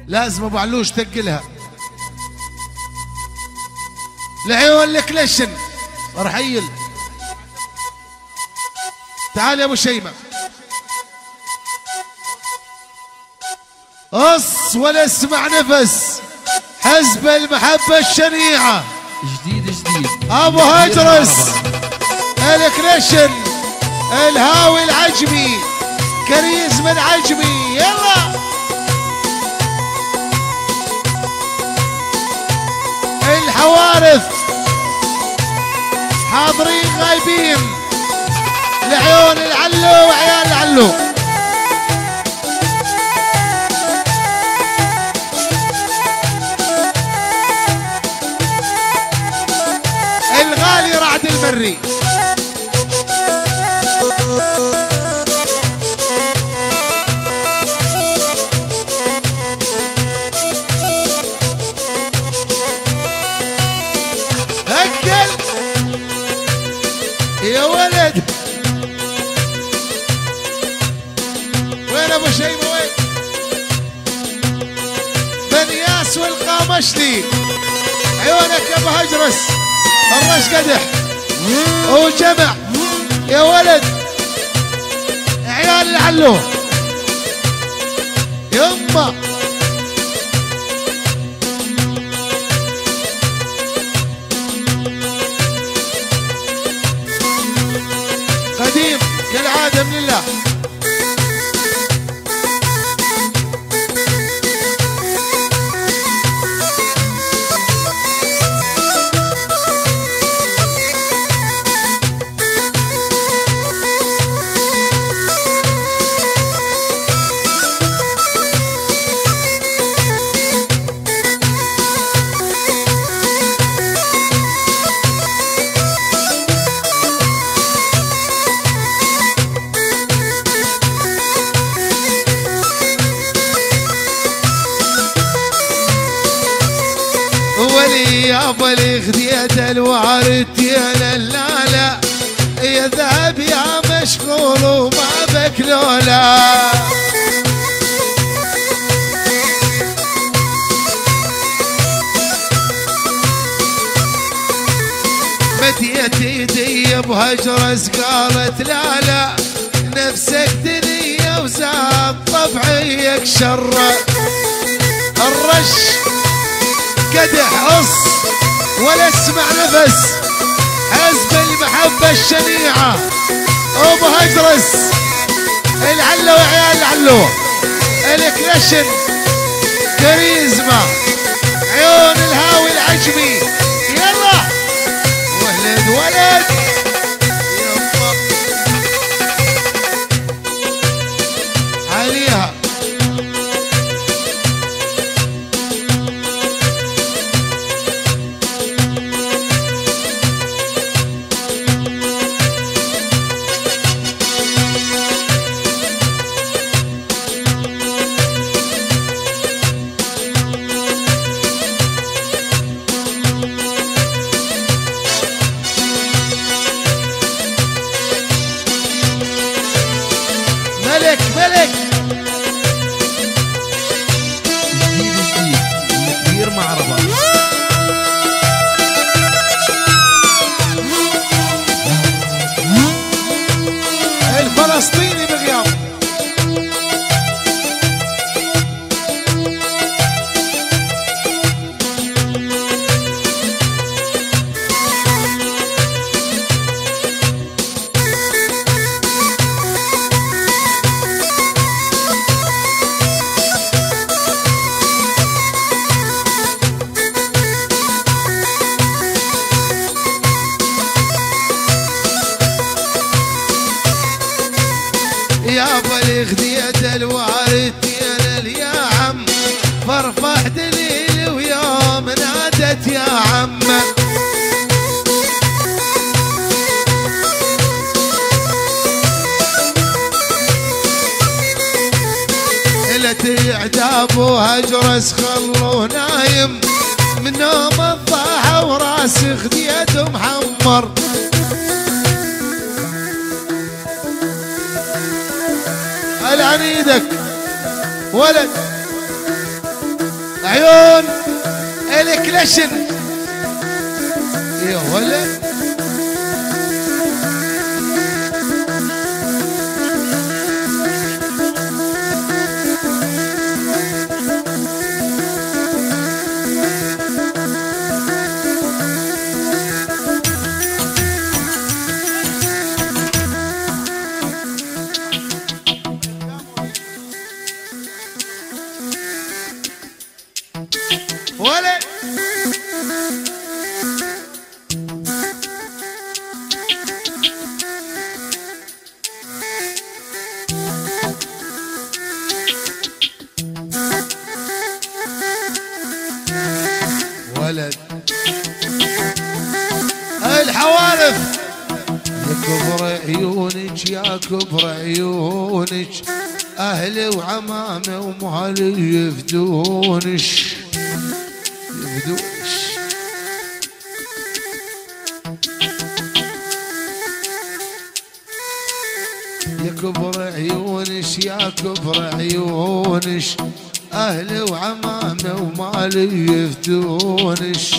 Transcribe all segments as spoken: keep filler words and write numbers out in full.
لازم ابو علوش تقلها. العيون الكليشن رحيل. تعال يا ابو شيمة. قص ولا اسمع نفس. حزب المحبة الشنيعة جديد جديد ابو هجرس الكليشن الهاوي العجمي كريزما العجمي. يلا الحوارث حاضرين غايبين. العيون العلو وعيال العلو. الغالي رعد المري. هكل يا ولد. وين ابو شيمة وين؟ بنياس والقامشلي. عيونك يا ابو هجرس. الرش قدح وجمع يا ولد. عيال العلو يما. قديم كالعادة من الله. يا بلي خديت الوارد يا لا يا ذهب يا مشغول وما بك لولا. مديت ايدي بهجرس قالت لا لا نفسك دنيا وزاد طبعيك شر. الرش قدح قص ولا اسمع نفس. حزب المحبة الشنيعة ابو هجرس العلو وعيال العلو الكليشن كاريزما عيون الهاوي العجمي. يلا ولد ولد يلا عليها. ملك ملك جديد جديد كبير معربة. الفلسطيني بغياب. يا بليغ ديت الوارد يا يا عم فرفح دليل ويوم نادت يا عم. ليلة عتاب وهجرس خلوه نايم من نوم الضحى وراس خديته محمر. العن ايدك ولد عيون الكلاشن يا ولد ولد ولد الحوالف يا كبر عيونك يا كبر عيونك اهلي وعمامي ومهلي يفدونش يفدونش يا كبر عيونش يا كبر عيونش اهلي وعمامي ومالي يفدونش.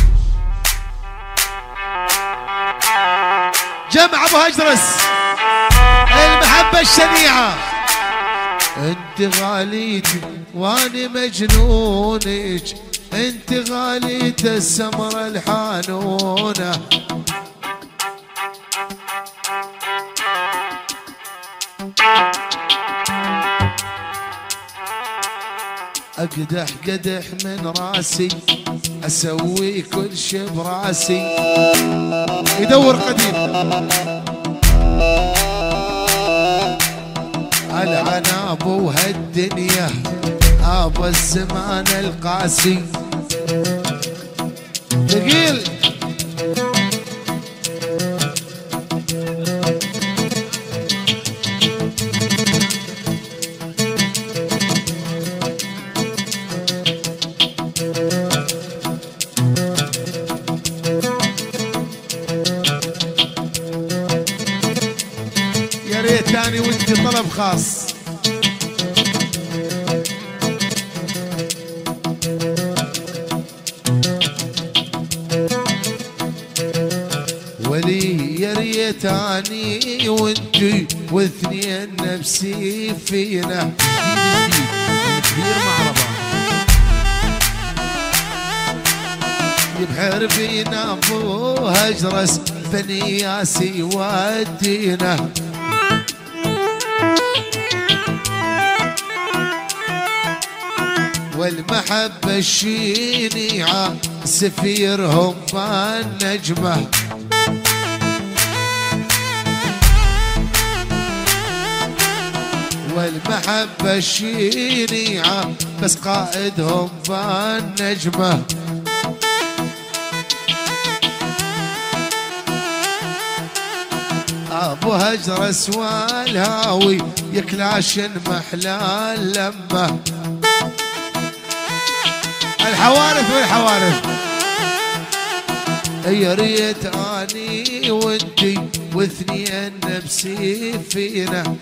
جمع ابو هجرس المحبة الشنيعة انت غاليتي واني مجنونك انت غاليتي السمرة الحانونة اقدح قدح من راسي اسوي كل شي براسي يدور قديم العناب وهالدنيا ابا الزمان القاسي ثقيل يا ريت ثاني ودي طلب خاص ولي يا ريت اني وانتي واثنين نفسي فينا كبير معربة يبحر فينا ابو هجرس بني ياسي ودينا والمحبة الشينيعة سفيرهم بالنجمة والمحبة الشينيعة بس قائدهم بالنجمة ابو هجرس والهاوي يكلاشن محلى اللمه الحوارث والحوارث يا ريت اني وانتي واثنين نفسي فينا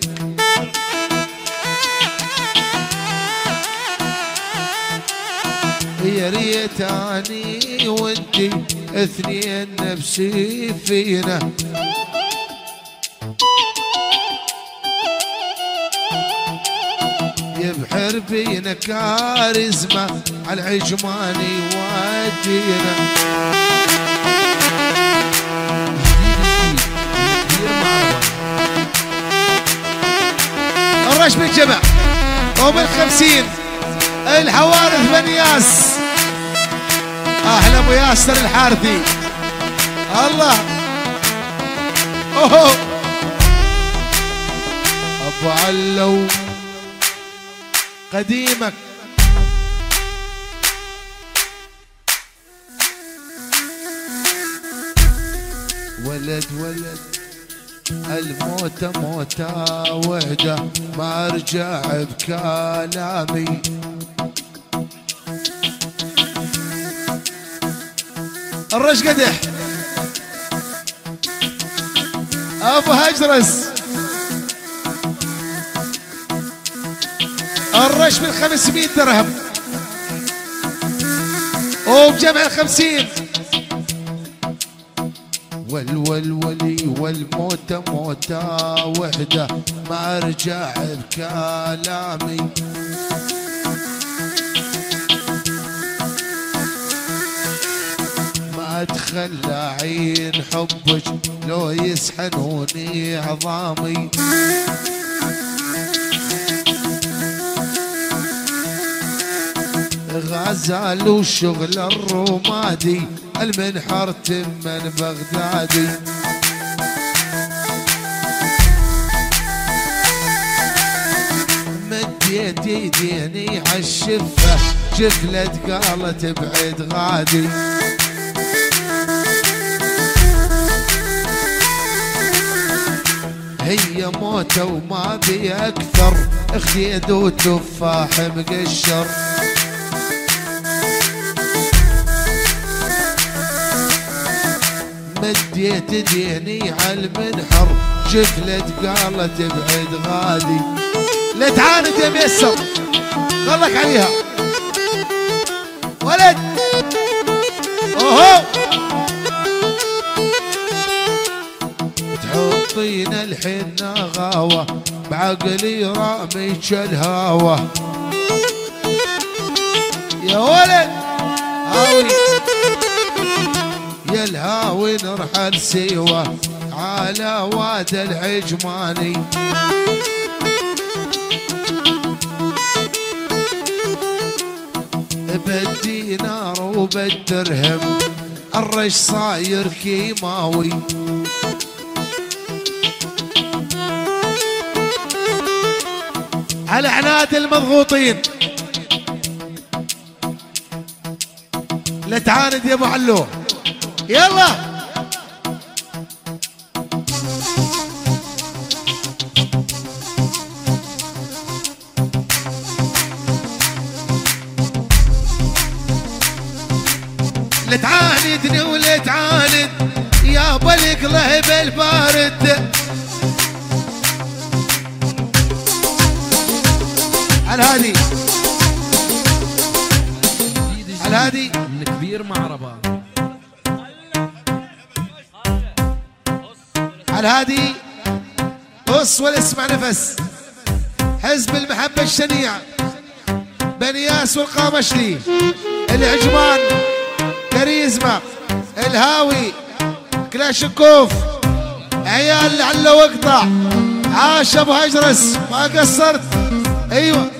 يا ريت اني وانتي اثنين نفسي فينا يبحر بينا كاريزما على العجماني ودينا الرش بالجمع وبالخمسين الحوارث بن ياس اهلا ابو ياسر الحارثي الله اوه ابو علو قديمك ولد ولد الموتى موتى وحده ما ارجع بكلامي الرش قدح ابو هجرس الرش من خمسمية درهم وبجمع الخمسين. والولولي والموتى موتى وحدة ما ارجع بكلامي. ما اتخلى عين حبك لو يسحنوني عظامي. غزال وشغل الرمادي المنحر تمن بغدادي. مديت يديني عالشفة جفلت قالت بعد غادي. هي موتة وما بي أكثر خديد وتفاح مقشر. مديت ديني عالمنحر جفلت قالت بعد غادي. لا تعاند يا ميسر خلك عليها ولد. اوهو تحطينا الحين غاوة بعقلي راميك الهاوة يا ولد. هاوي يا الهاوي نرحل سيوة على واد العجماني. بالدينار وبالدرهم الرش صاير كيماوي. على عناد المضغوطين لا تعاند يا ابو علو يلا. لا تعاندني ولا تعاند يا بالقلب البارد. على هادي على هادي الكبير مع ربا. على هادي بص ولا اسمع نفس. حزب المحبة الشنيع بنياس والقامشلي العجمان كاريزما الهاوي كلاشنكوف عيال لعله وقطع. عاش ابو هجرس ما قصرت. ايوه